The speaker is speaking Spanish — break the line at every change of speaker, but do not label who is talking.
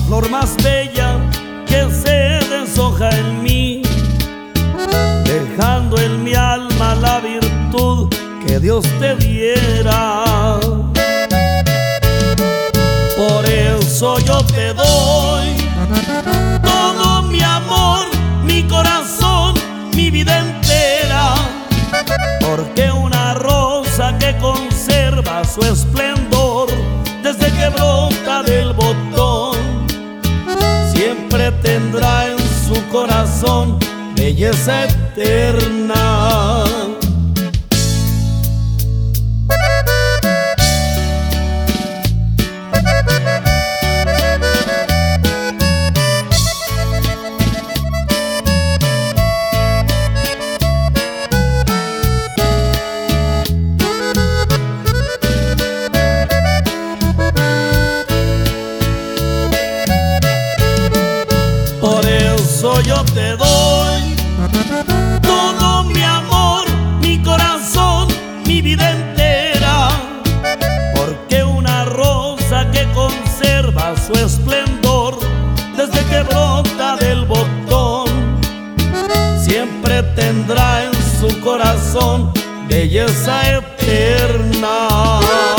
flor más bella que se deshoja en mí, dejando en mi alma la virtud que Dios te diera. Por eso yo te doy todo mi amor, mi corazón, mi vida entera, porque una rosa que conserva su esplendor desde que brota del botón, siempre tendrá en su corazón belleza eterna. Por eso yo te doy todo mi amor, mi corazón, mi vida entera, porque una rosa que conserva su esplendor desde que brota del botón, siempre tendrá en su corazón belleza eterna.